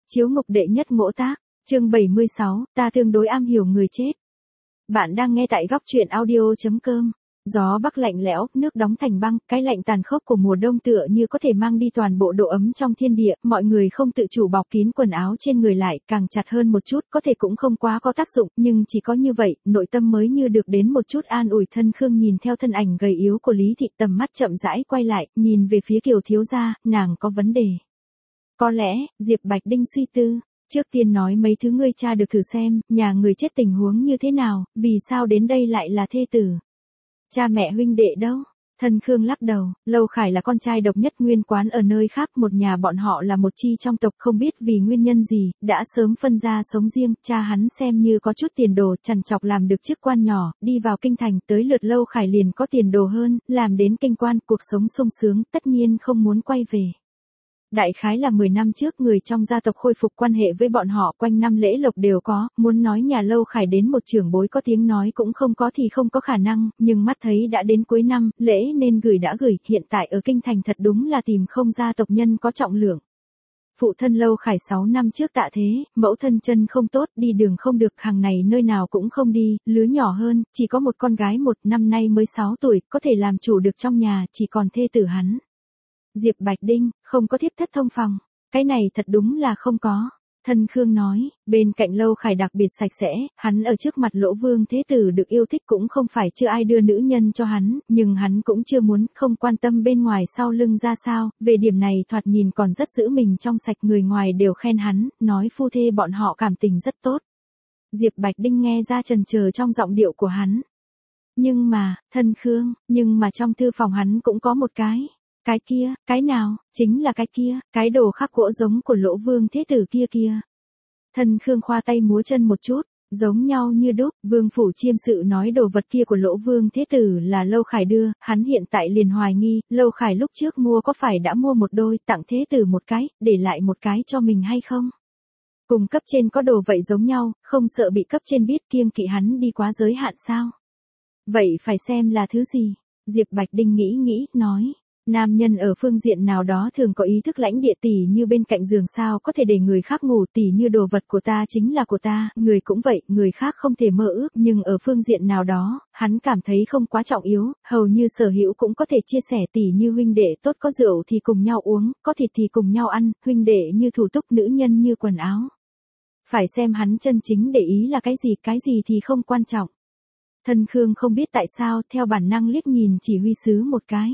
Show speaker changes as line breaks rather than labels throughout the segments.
Chiếu ngục đệ nhất ngỗ tác, chương 76, ta tương đối am hiểu người chết. Bạn đang nghe tại góc truyện audio.com. Gió bắc lạnh lẽo, nước đóng thành băng, cái lạnh tàn khốc của mùa đông tựa như có thể mang đi toàn bộ độ ấm trong thiên địa, mọi người không tự chủ bọc kín quần áo trên người lại, càng chặt hơn một chút, có thể cũng không quá có tác dụng, nhưng chỉ có như vậy, nội tâm mới như được đến một chút an ủi. Thân Khương nhìn theo thân ảnh gầy yếu của Lý Thị, tầm mắt chậm rãi quay lại, nhìn về phía Kiều thiếu gia, nàng có vấn đề. Có lẽ, Diệp Bạch Đinh suy tư. Trước tiên nói mấy thứ ngươi tra được thử xem, nhà người chết tình huống như thế nào, vì sao đến đây lại là thê tử. Cha mẹ huynh đệ đâu? Thân Khương lắc đầu, Lâu Khải là con trai độc nhất nguyên quán ở nơi khác, một nhà bọn họ là một chi trong tộc, không biết vì nguyên nhân gì, đã sớm phân ra sống riêng, cha hắn xem như có chút tiền đồ, chằn chọc làm được chức quan nhỏ, đi vào kinh thành, tới lượt Lâu Khải liền có tiền đồ hơn, làm đến kinh quan, cuộc sống sung sướng, tất nhiên không muốn quay về. Đại khái là 10 năm trước người trong gia tộc khôi phục quan hệ với bọn họ, quanh năm lễ lộc đều có, muốn nói nhà Lâu Khải đến một trưởng bối có tiếng nói cũng không có thì không có khả năng, nhưng mắt thấy đã đến cuối năm, lễ nên gửi đã gửi, hiện tại ở kinh thành thật đúng là tìm không ra tộc nhân có trọng lượng. Phụ thân Lâu Khải 6 năm trước tạ thế, mẫu thân chân không tốt, đi đường không được, hàng này nơi nào cũng không đi, lứa nhỏ hơn, chỉ có một con gái, một năm nay mới 6 tuổi, có thể làm chủ được trong nhà, chỉ còn thê tử hắn. Diệp Bạch Đinh, không có thiếp thất thông phòng. Cái này thật đúng là không có. Thân Khương nói, bên cạnh Lâu Khải đặc biệt sạch sẽ, hắn ở trước mặt Lỗ Vương Thế Tử được yêu thích cũng không phải chưa ai đưa nữ nhân cho hắn, nhưng hắn cũng chưa muốn, không quan tâm bên ngoài sau lưng ra sao, về điểm này thoạt nhìn còn rất giữ mình trong sạch, người ngoài đều khen hắn, nói phu thê bọn họ cảm tình rất tốt. Diệp Bạch Đinh nghe ra chần chờ trong giọng điệu của hắn. Nhưng mà, Thân Khương, nhưng mà trong thư phòng hắn cũng có một cái. Cái kia, cái nào, chính là cái kia, cái đồ khắc gỗ giống của Lỗ Vương Thế Tử kia kia. Thân Khương khoa tay múa chân một chút, giống nhau như đúc, Vương Phủ Chiêm Sự nói đồ vật kia của Lỗ Vương Thế Tử là Lâu Khải đưa, hắn hiện tại liền hoài nghi, Lâu Khải lúc trước mua có phải đã mua một đôi, tặng Thế Tử một cái, để lại một cái cho mình hay không? Cùng cấp trên có đồ vậy giống nhau, không sợ bị cấp trên biết kiêng kỵ hắn đi quá giới hạn sao? Vậy phải xem là thứ gì? Diệp Bạch Đinh nghĩ, nói. Nam nhân ở phương diện nào đó thường có ý thức lãnh địa, tỉ như bên cạnh giường sao có thể để người khác ngủ, tỉ như đồ vật của ta chính là của ta, người cũng vậy, người khác không thể mơ ước, nhưng ở phương diện nào đó, hắn cảm thấy không quá trọng yếu, hầu như sở hữu cũng có thể chia sẻ, tỉ như huynh đệ tốt có rượu thì cùng nhau uống, có thịt thì cùng nhau ăn, huynh đệ như thủ túc, nữ nhân như quần áo. Phải xem hắn chân chính để ý là cái gì thì không quan trọng. Thân Khương không biết tại sao, theo bản năng liếc nhìn chỉ huy sứ một cái.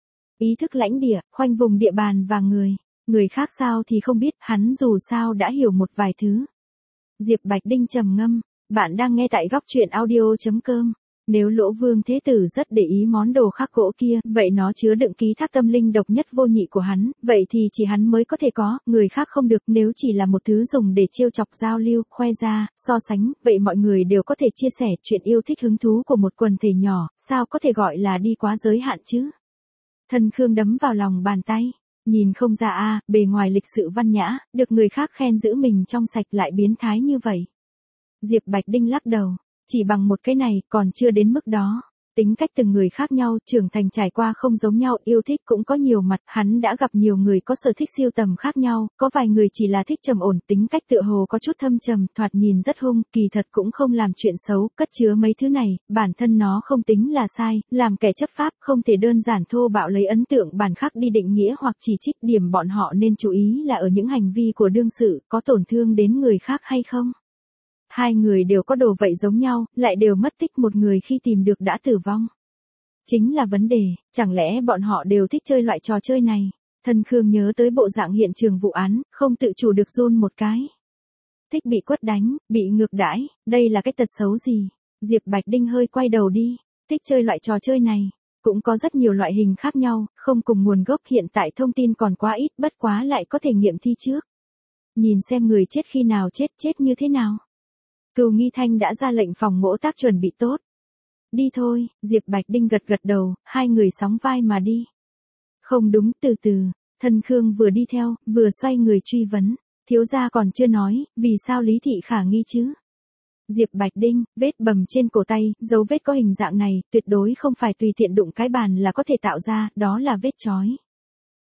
Ý thức lãnh địa, khoanh vùng địa bàn và người khác sao thì không biết, hắn dù sao đã hiểu một vài thứ. Diệp Bạch Đinh trầm ngâm, bạn đang nghe tại góc truyện audio.com. Nếu Lỗ Vương Thế Tử rất để ý món đồ khắc gỗ kia, vậy nó chứa đựng ký thác tâm linh độc nhất vô nhị của hắn, vậy thì chỉ hắn mới có thể có, người khác không được, nếu chỉ là một thứ dùng để trêu chọc giao lưu, khoe ra, so sánh, vậy mọi người đều có thể chia sẻ chuyện yêu thích hứng thú của một quần thể nhỏ, sao có thể gọi là đi quá giới hạn chứ? Thân Khương đấm vào lòng bàn tay, nhìn không ra bề ngoài lịch sự văn nhã, được người khác khen giữ mình trong sạch lại biến thái như vậy. Diệp Bạch Đinh lắc đầu, chỉ bằng một cái này còn chưa đến mức đó. Tính cách từng người khác nhau, trưởng thành trải qua không giống nhau, yêu thích cũng có nhiều mặt, hắn đã gặp nhiều người có sở thích siêu tầm khác nhau, có vài người chỉ là thích trầm ổn, tính cách tựa hồ có chút thâm trầm, thoạt nhìn rất hung, kỳ thật cũng không làm chuyện xấu, cất chứa mấy thứ này, bản thân nó không tính là sai, làm kẻ chấp pháp không thể đơn giản thô bạo lấy ấn tượng bản khác đi định nghĩa hoặc chỉ trích, điểm bọn họ nên chú ý là ở những hành vi của đương sự, có tổn thương đến người khác hay không. Hai người đều có đồ vậy giống nhau, lại đều mất tích, một người khi tìm được đã tử vong. Chính là vấn đề, chẳng lẽ bọn họ đều thích chơi loại trò chơi này? Thân Khương nhớ tới bộ dạng hiện trường vụ án, không tự chủ được run một cái. Thích bị quất đánh, bị ngược đãi, đây là cái tật xấu gì? Diệp Bạch Đinh hơi quay đầu đi, thích chơi loại trò chơi này. Cũng có rất nhiều loại hình khác nhau, không cùng nguồn gốc, hiện tại thông tin còn quá ít, bất quá lại có thể nghiệm thi trước. Nhìn xem người chết khi nào chết như thế nào. Cừu Nghi Thanh đã ra lệnh phòng ngỗ tác chuẩn bị tốt. Đi thôi, Diệp Bạch Đinh gật đầu, hai người sóng vai mà đi. Không đúng, từ từ, Thân Khương vừa đi theo, vừa xoay người truy vấn, thiếu gia còn chưa nói, vì sao Lý Thị khả nghi chứ? Diệp Bạch Đinh, vết bầm trên cổ tay, dấu vết có hình dạng này, tuyệt đối không phải tùy tiện đụng cái bàn là có thể tạo ra, đó là vết chói.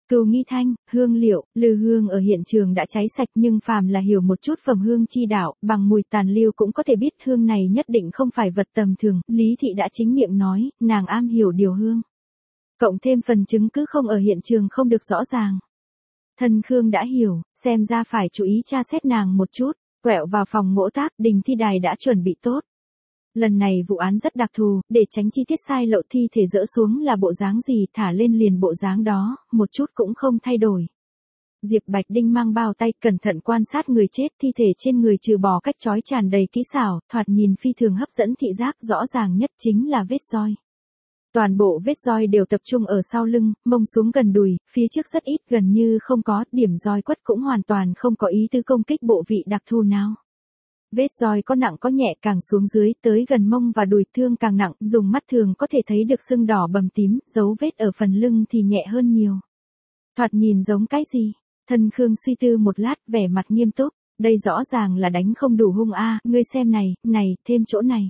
Cừu nghi thanh, hương liệu, lư hương ở hiện trường đã cháy sạch nhưng phàm là hiểu một chút phẩm hương chi đạo, bằng mùi tàn lưu cũng có thể biết hương này nhất định không phải vật tầm thường, Lý Thị đã chính miệng nói, nàng am hiểu điều hương. Cộng thêm phần chứng cứ không ở hiện trường không được rõ ràng. Thân Khương đã hiểu, xem ra phải chú ý tra xét nàng một chút, quẹo vào phòng ngỗ tác, đình thi đài đã chuẩn bị tốt. Lần này vụ án rất đặc thù, để tránh chi tiết sai lộ thi thể dỡ xuống là bộ dáng gì thả lên liền bộ dáng đó, một chút cũng không thay đổi. Diệp Bạch Đinh mang bao tay cẩn thận quan sát người chết, thi thể trên người trừ bỏ cách trói tràn đầy kỹ xảo, thoạt nhìn phi thường hấp dẫn thị giác, rõ ràng nhất chính là vết roi. Toàn bộ vết roi đều tập trung ở sau lưng, mông xuống gần đùi, phía trước rất ít gần như không có, điểm roi quất cũng hoàn toàn không có ý tứ công kích bộ vị đặc thù nào. Vết roi có nặng có nhẹ, càng xuống dưới tới gần mông và đùi thương càng nặng, dùng mắt thường có thể thấy được sưng đỏ bầm tím, dấu vết ở phần lưng thì nhẹ hơn nhiều. Thoạt nhìn giống cái gì? Thân Khương suy tư một lát, vẻ mặt nghiêm túc, đây rõ ràng là đánh không đủ hung a, ngươi xem này, thêm chỗ này.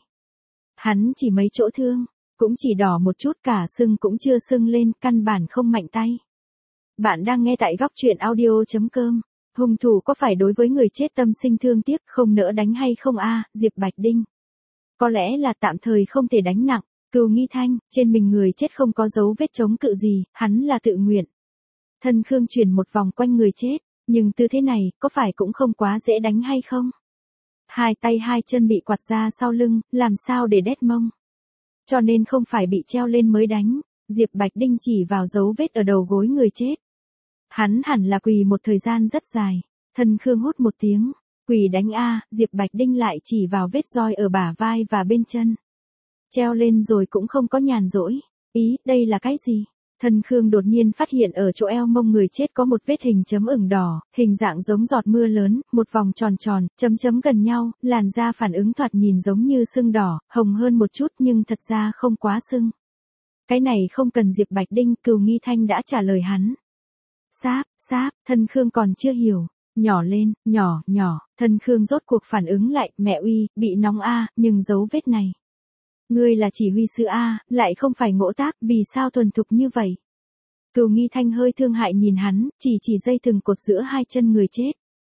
Hắn chỉ mấy chỗ thương, cũng chỉ đỏ một chút, cả sưng cũng chưa sưng lên, căn bản không mạnh tay. Bạn đang nghe tại góc truyện audio.com. Hung thủ có phải đối với người chết tâm sinh thương tiếc không nỡ đánh hay không a? Diệp Bạch Đinh. Có lẽ là tạm thời không thể đánh nặng. Cừu nghi thanh, trên mình người chết không có dấu vết chống cự gì, hắn là tự nguyện. Thân Khương chuyển một vòng quanh người chết, nhưng tư thế này có phải cũng không quá dễ đánh hay không? Hai tay hai chân bị quạt ra sau lưng, làm sao để đét mông? Cho nên không phải bị treo lên mới đánh. Diệp Bạch Đinh chỉ vào dấu vết ở đầu gối người chết. Hắn hẳn là quỳ một thời gian rất dài. Thân Khương hút một tiếng. Quỳ đánh a, Diệp Bạch Đinh lại chỉ vào vết roi ở bả vai và bên chân. Treo lên rồi cũng không có nhàn rỗi. Ý, đây là cái gì? Thân Khương đột nhiên phát hiện ở chỗ eo mông người chết có một vết hình chấm ửng đỏ, hình dạng giống giọt mưa lớn, một vòng tròn tròn, chấm chấm gần nhau, làn da phản ứng thoạt nhìn giống như sưng đỏ, hồng hơn một chút nhưng thật ra không quá sưng. Cái này không cần Diệp Bạch Đinh, Cừu nghi thanh đã trả lời hắn. Sáp, Thân Khương còn chưa hiểu. Nhỏ lên, nhỏ, Thân Khương rốt cuộc phản ứng lại, mẹ uy, bị nóng a, nhưng dấu vết này. Ngươi là chỉ huy sư a, lại không phải ngỗ tác, vì sao thuần thục như vậy? Cừu nghi thanh hơi thương hại nhìn hắn, chỉ dây thừng cột giữa hai chân người chết.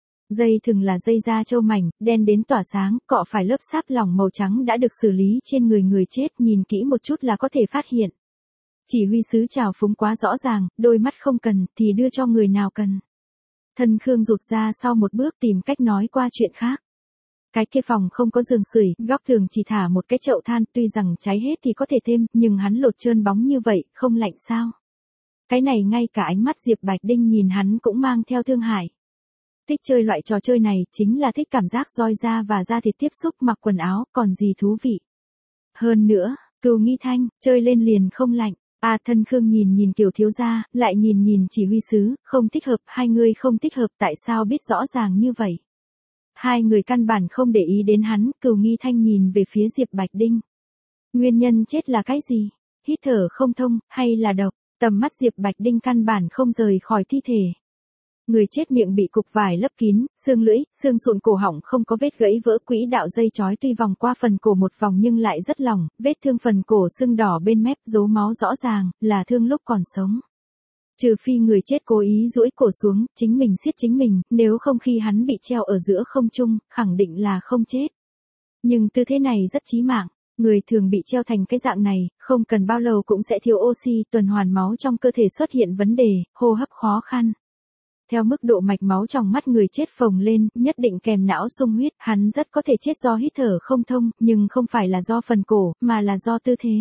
Dây thừng là dây da trâu mảnh, đen đến tỏa sáng, cọ phải lớp sáp lỏng màu trắng đã được xử lý trên người chết, nhìn kỹ một chút là có thể phát hiện. Chỉ huy sứ trào phúng quá rõ ràng, đôi mắt không cần, thì đưa cho người nào cần. Thân Khương rụt ra sau một bước tìm cách nói qua chuyện khác. Cái kia phòng không có giường sưởi, góc tường chỉ thả một cái chậu than, tuy rằng cháy hết thì có thể thêm, nhưng hắn lột trơn bóng như vậy, không lạnh sao? Cái này ngay cả ánh mắt Diệp Bạch Đinh nhìn hắn cũng mang theo thương hại. Thích chơi loại trò chơi này, chính là thích cảm giác roi da và da thịt tiếp xúc, mặc quần áo, còn gì thú vị. Hơn nữa, Cừu nghi thanh, chơi lên liền không lạnh. Thân Khương nhìn Kiều thiếu gia, lại nhìn chỉ huy sứ, không thích hợp, hai người không thích hợp, tại sao biết rõ ràng như vậy? Hai người căn bản không để ý đến hắn, Cừu nghi thanh nhìn về phía Diệp Bạch Đinh. Nguyên nhân chết là cái gì? Hít thở không thông, hay là độc? Tầm mắt Diệp Bạch Đinh căn bản không rời khỏi thi thể. Người chết miệng bị cục vải lấp kín, xương lưỡi, xương sụn cổ họng không có vết gãy vỡ, quỹ đạo dây chói tuy vòng qua phần cổ một vòng nhưng lại rất lỏng, vết thương phần cổ sưng đỏ bên mép, dấu máu rõ ràng, là thương lúc còn sống. Trừ phi người chết cố ý duỗi cổ xuống, chính mình siết chính mình, nếu không khi hắn bị treo ở giữa không trung, khẳng định là không chết. Nhưng tư thế này rất chí mạng. Người thường bị treo thành cái dạng này, không cần bao lâu cũng sẽ thiếu oxy, tuần hoàn máu trong cơ thể xuất hiện vấn đề, hô hấp khó khăn. Theo mức độ mạch máu trong mắt người chết phồng lên, nhất định kèm não xung huyết, hắn rất có thể chết do hít thở không thông, nhưng không phải là do phần cổ, mà là do tư thế.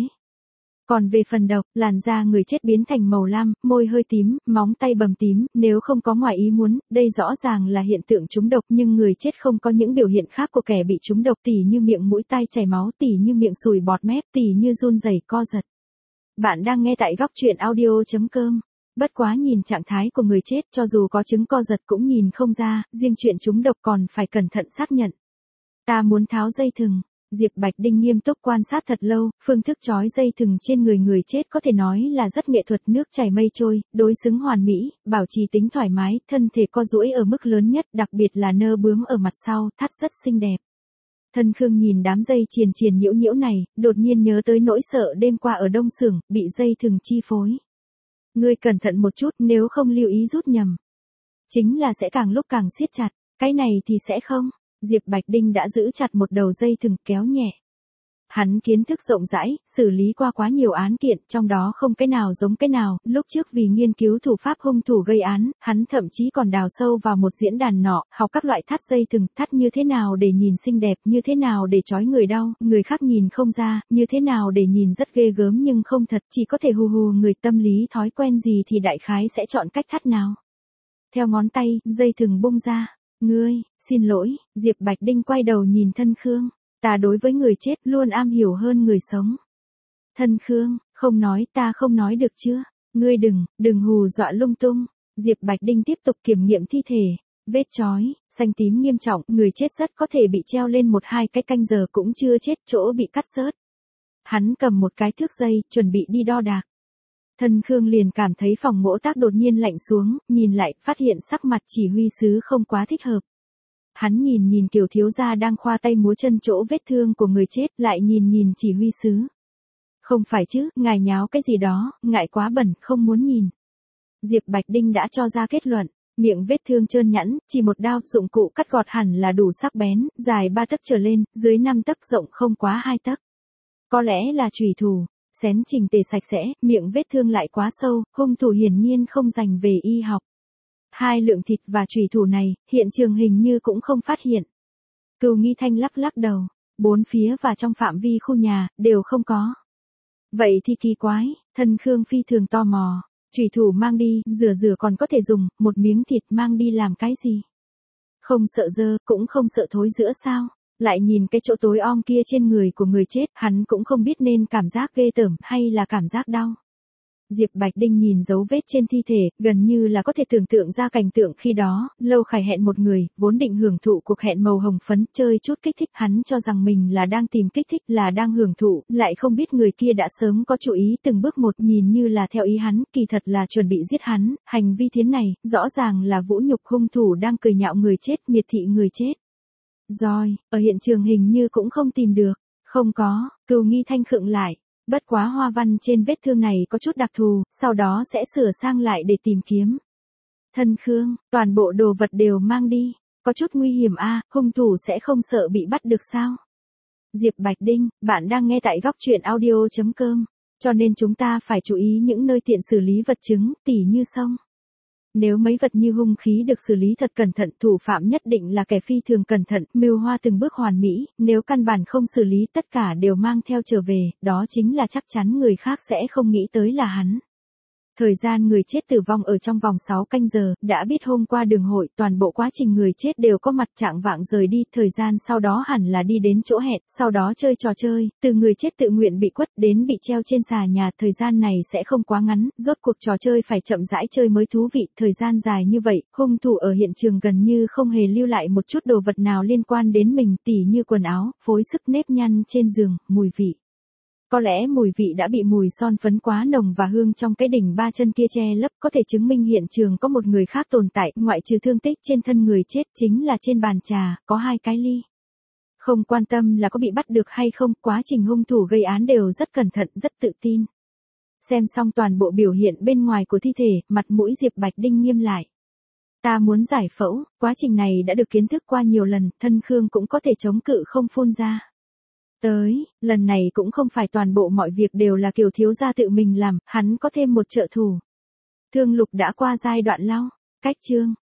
Còn về phần độc, làn da người chết biến thành màu lam, môi hơi tím, móng tay bầm tím, nếu không có ngoài ý muốn, đây rõ ràng là hiện tượng trúng độc, nhưng người chết không có những biểu hiện khác của kẻ bị trúng độc, tỉ như miệng mũi tai chảy máu, tỉ như miệng sùi bọt mép, tỉ như run rẩy co giật. Bạn đang nghe tại góc truyện audio.com. Bất quá nhìn trạng thái của người chết, cho dù có chứng co giật cũng nhìn không ra, riêng chuyện trúng độc còn phải cẩn thận xác nhận. Ta muốn tháo dây thừng. Diệp Bạch Đinh nghiêm túc quan sát thật lâu, phương thức trói dây thừng trên người chết có thể nói là rất nghệ thuật, nước chảy mây trôi, đối xứng hoàn mỹ, bảo trì tính thoải mái, thân thể co duỗi ở mức lớn nhất, đặc biệt là nơ bướm ở mặt sau, thắt rất xinh đẹp. Thân Khương nhìn đám dây triền nhiễu này, đột nhiên nhớ tới nỗi sợ đêm qua ở Đông Xưởng, bị dây thừng chi phối. Ngươi cẩn thận một chút, nếu không lưu ý rút nhầm. Chính là sẽ càng lúc càng siết chặt, cái này thì sẽ không. Diệp Bạch Đinh đã giữ chặt một đầu dây thừng kéo nhẹ. Hắn kiến thức rộng rãi, xử lý qua quá nhiều án kiện, trong đó không cái nào giống cái nào, lúc trước vì nghiên cứu thủ pháp hung thủ gây án, hắn thậm chí còn đào sâu vào một diễn đàn nọ, học các loại thắt dây thừng, thắt như thế nào để nhìn xinh đẹp, như thế nào để trói người đau, người khác nhìn không ra, như thế nào để nhìn rất ghê gớm nhưng không thật, chỉ có thể hù hù người, tâm lý thói quen gì thì đại khái sẽ chọn cách thắt nào. Theo ngón tay, dây thừng bung ra. Ngươi, xin lỗi, Diệp Bạch Đinh quay đầu nhìn Thân Khương. Ta đối với người chết luôn am hiểu hơn người sống. Thân Khương, không nói, ta không nói được chưa? Ngươi đừng hù dọa lung tung. Diệp Bạch Đinh tiếp tục kiểm nghiệm thi thể. Vết chói, xanh tím nghiêm trọng, người chết rất có thể bị treo lên 1-2 cái canh giờ cũng chưa chết, chỗ bị cắt rớt. Hắn cầm một cái thước dây, chuẩn bị đi đo đạc. Thân Khương liền cảm thấy phòng mỗ tác đột nhiên lạnh xuống, nhìn lại, phát hiện sắc mặt chỉ huy sứ không quá thích hợp. Hắn nhìn Kiều thiếu gia đang khoa tay múa chân chỗ vết thương của người chết, lại nhìn chỉ huy sứ. Không phải chứ, ngài nháo cái gì đó, ngại quá bẩn, không muốn nhìn. Diệp Bạch Đinh đã cho ra kết luận, miệng vết thương trơn nhẵn, chỉ một đao, dụng cụ cắt gọt hẳn là đủ sắc bén, dài 3 tấc trở lên, dưới 5 tấc, rộng không quá 2 tấc. Có lẽ là chùy thủ, xén chỉnh tề sạch sẽ, miệng vết thương lại quá sâu, hung thủ hiển nhiên không dành về y học. 2 lượng thịt và chùy thủ này, hiện trường hình như cũng không phát hiện. Cừu Nghi Thanh lắc đầu, 4 phía và trong phạm vi khu nhà, đều không có. Vậy thì kỳ quái, Thân Khương phi thường tò mò, chùy thủ mang đi, rửa còn có thể dùng, một miếng thịt mang đi làm cái gì? Không sợ dơ, cũng không sợ thối rữa sao? Lại nhìn cái chỗ tối om kia trên người của người chết, hắn cũng không biết nên cảm giác ghê tởm hay là cảm giác đau. Diệp Bạch Đinh nhìn dấu vết trên thi thể, gần như là có thể tưởng tượng ra cảnh tượng khi đó, Lâu Khải hẹn một người, vốn định hưởng thụ cuộc hẹn màu hồng phấn, chơi chút kích thích, hắn cho rằng mình là đang tìm kích thích, là đang hưởng thụ, lại không biết người kia đã sớm có chú ý từng bước một, nhìn như là theo ý hắn, kỳ thật là chuẩn bị giết hắn, hành vi thiến này, rõ ràng là vũ nhục, hung thủ đang cười nhạo người chết, miệt thị người chết. Rồi, ở hiện trường hình như cũng không tìm được, không có, Cừu Nghi Thanh khựng lại. Bất quá hoa văn trên vết thương này có chút đặc thù, sau đó sẽ sửa sang lại để tìm kiếm. Thân Khương, toàn bộ đồ vật đều mang đi, có chút nguy hiểm a, hung thủ sẽ không sợ bị bắt được sao? Diệp Bạch Đinh, bạn đang nghe tại góc truyện audio.com, cho nên chúng ta phải chú ý những nơi tiện xử lý vật chứng, tỉ như sông. Nếu mấy vật như hung khí được xử lý thật cẩn thận, thủ phạm nhất định là kẻ phi thường cẩn thận, mưu hoa từng bước hoàn mỹ, nếu căn bản không xử lý tất cả đều mang theo trở về, đó chính là chắc chắn người khác sẽ không nghĩ tới là hắn. Thời gian người chết tử vong ở trong vòng 6 canh giờ, đã biết hôm qua đường hội, toàn bộ quá trình người chết đều có mặt, trạng vạng rời đi, thời gian sau đó hẳn là đi đến chỗ hẹn, sau đó chơi trò chơi, từ người chết tự nguyện bị quất đến bị treo trên xà nhà, thời gian này sẽ không quá ngắn, rốt cuộc trò chơi phải chậm rãi chơi mới thú vị, thời gian dài như vậy, hung thủ ở hiện trường gần như không hề lưu lại một chút đồ vật nào liên quan đến mình, tỉ như quần áo, phối sức, nếp nhăn trên giường, mùi vị. Có lẽ mùi vị đã bị mùi son phấn quá nồng và hương trong cái đỉnh 3 chân kia che lấp, có thể chứng minh hiện trường có một người khác tồn tại, ngoại trừ thương tích trên thân người chết, chính là trên bàn trà, có 2 cái ly. Không quan tâm là có bị bắt được hay không, quá trình hung thủ gây án đều rất cẩn thận, rất tự tin. Xem xong toàn bộ biểu hiện bên ngoài của thi thể, mặt mũi Diệp Bạch Đinh nghiêm lại. Ta muốn giải phẫu, quá trình này đã được kiến thức qua nhiều lần, Thân Khương cũng có thể chống cự không phun ra. Lần này cũng không phải toàn bộ mọi việc đều là Kiều thiếu gia tự mình làm, hắn có thêm một trợ thủ. Thương Lục đã qua giai đoạn lau, cách chương.